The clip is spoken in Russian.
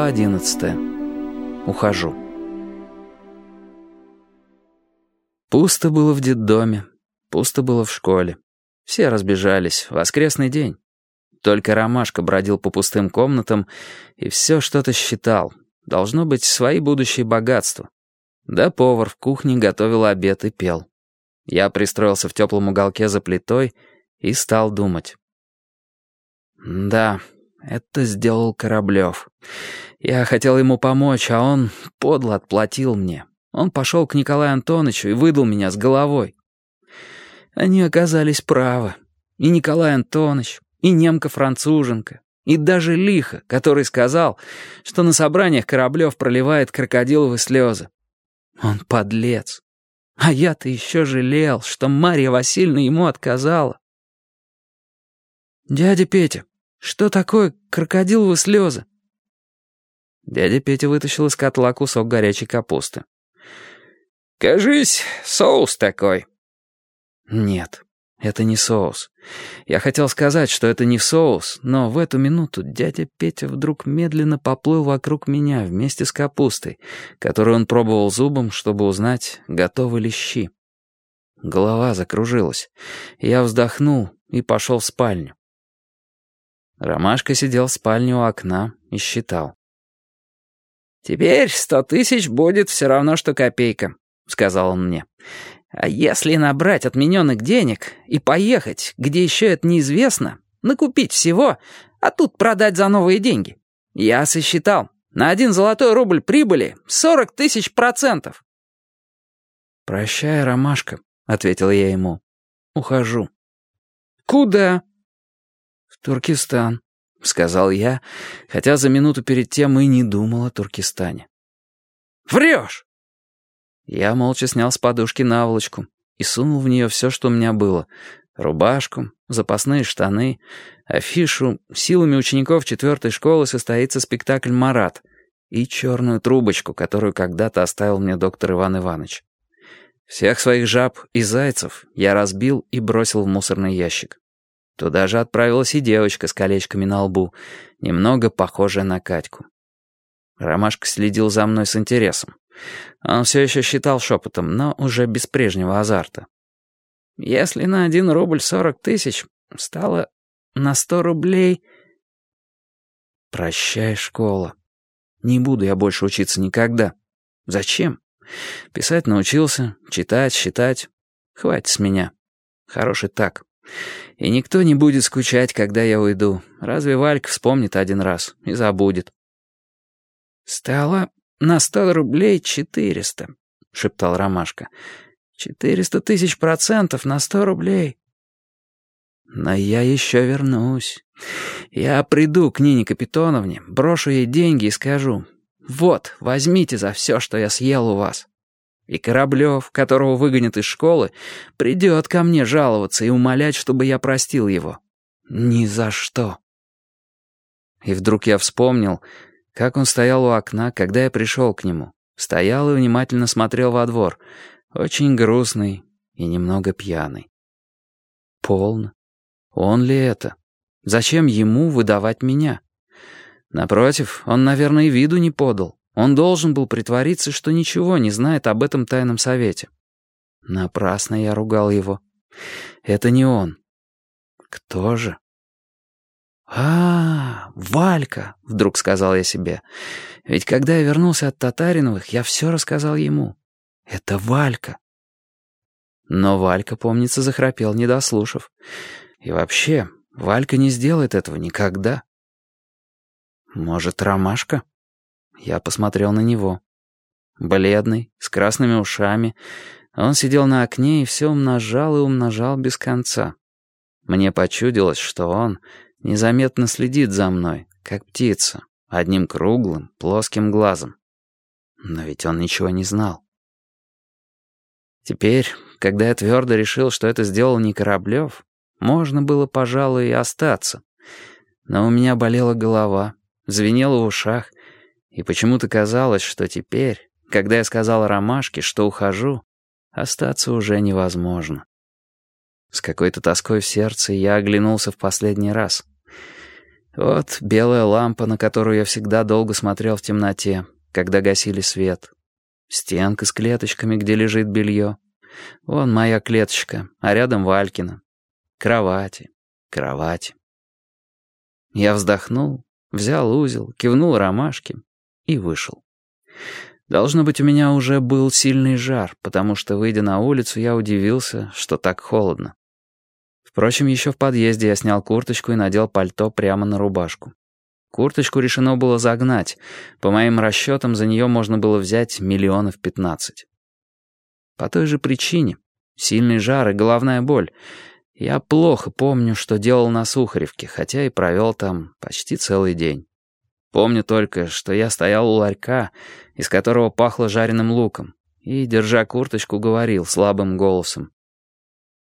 11. Ухожу. Пусто было в детдоме, пусто было в школе. Все разбежались, воскресный день. Только Ромашка бродил по пустым комнатам и все что-то считал. Должно быть, свои будущие богатства. Да повар в кухне готовил обед и пел. Я пристроился в теплом уголке за плитой и стал думать. Да, это сделал Кораблев. Я хотел ему помочь, а он подло отплатил мне. Он пошел к Николаю Антоновичу и выдал меня с головой. Они оказались правы. И Николай Антонович, и немка-француженка, и даже Лиха, который сказал, что на собраниях Кораблев проливает крокодиловые слезы. Он подлец. А я-то еще жалел, что Марья Васильевна ему отказала. «Дядя Петя, что такое крокодиловые слезы?» Дядя Петя вытащил из котла кусок горячей капусты. «Кажись, соус такой». «Нет, это не соус. Я хотел сказать, что это не соус, но в эту минуту дядя Петя вдруг медленно поплыл вокруг меня вместе с капустой, которую он пробовал зубом, чтобы узнать, готовы ли щи. Голова закружилась. Я вздохнул и пошел в спальню. Ромашка сидел в спальне у окна и считал. «Теперь 100 000 будет все равно, что копейка», — сказал он мне. «А если набрать отмененных денег и поехать, где еще это неизвестно, накупить всего, а тут продать за новые деньги? Я сосчитал. На 1 золотой рубль прибыли 40 000%. «Прощай, Ромашка», — ответил я ему. «Ухожу». «Куда?» «В Туркестан», — сказал я, хотя за минуту перед тем и не думал о Туркестане. «Врешь!» Я молча снял с подушки наволочку и сунул в нее все, что у меня было. Рубашку, запасные штаны, афишу «Силами учеников 4-й школы состоится спектакль «Марат» и черную трубочку, которую когда-то оставил мне доктор Иван Иванович. Всех своих жаб и зайцев я разбил и бросил в мусорный ящик. Туда же отправилась и девочка с колечками на лбу, немного похожая на Катьку. Ромашка следил за мной с интересом. Он все еще считал шепотом, но уже без прежнего азарта. Если на 1 рубль 40 000, стало на 100 рублей... Прощай, школа. Не буду я больше учиться никогда. Зачем? Писать научился, читать, считать. Хватит с меня. Хороший так. И никто не будет скучать, когда я уйду. Разве Валька вспомнит 1 раз и забудет? «Стало на 100 рублей 400», — шептал Ромашка. 400 000% на 100 рублей. Но я еще вернусь. Я приду к Нине Капитоновне, брошу ей деньги и скажу: «Вот, возьмите за все, что я съел у вас». И Кораблев, которого выгонят из школы, придет ко мне жаловаться и умолять, чтобы я простил его. Ни за что. И вдруг я вспомнил, как он стоял у окна, когда я пришел к нему. Стоял и внимательно смотрел во двор, очень грустный и немного пьяный. Полно. Он ли это? Зачем ему выдавать меня? Напротив, он, наверное, и виду не подал. Он должен был притвориться, что ничего не знает об этом тайном совете. Напрасно я ругал его. Это не он. Кто же? Валька, вдруг сказал я себе. Ведь когда я вернулся от Татариновых, я все рассказал ему. Это Валька. Но Валька, помнится, захрапел, не дослушав. И вообще, Валька не сделает этого никогда. Может, Ромашка? Я посмотрел на него. Бледный, с красными ушами. Он сидел на окне и все умножал и умножал без конца. Мне почудилось, что он незаметно следит за мной, как птица, одним круглым, плоским глазом. Но ведь он ничего не знал. Теперь, когда я твердо решил, что это сделал не Кораблев, можно было, пожалуй, и остаться. Но у меня болела голова, звенело в ушах, и почему-то казалось, что теперь, когда я сказал Ромашке, что ухожу, остаться уже невозможно. С какой-то тоской в сердце я оглянулся в последний раз. Вот белая лампа, на которую я всегда долго смотрел в темноте, когда гасили свет. Стенка с клеточками, где лежит белье. Вон моя клеточка, а рядом Валькина. Кровати, кровати. Я вздохнул, взял узел, кивнул ромашке и вышел. Должно быть, у меня уже был сильный жар, потому что, выйдя на улицу, я удивился, что так холодно. Впрочем, еще в подъезде я снял курточку и надел пальто прямо на рубашку. Курточку решено было загнать. По моим расчетам, за нее можно было взять 15 миллионов. По той же причине. Сильный жар и головная боль. Я плохо помню, что делал на Сухаревке, хотя и провел там почти целый день. Помню только, что я стоял у ларька, из которого пахло жареным луком, и, держа курточку, говорил слабым голосом.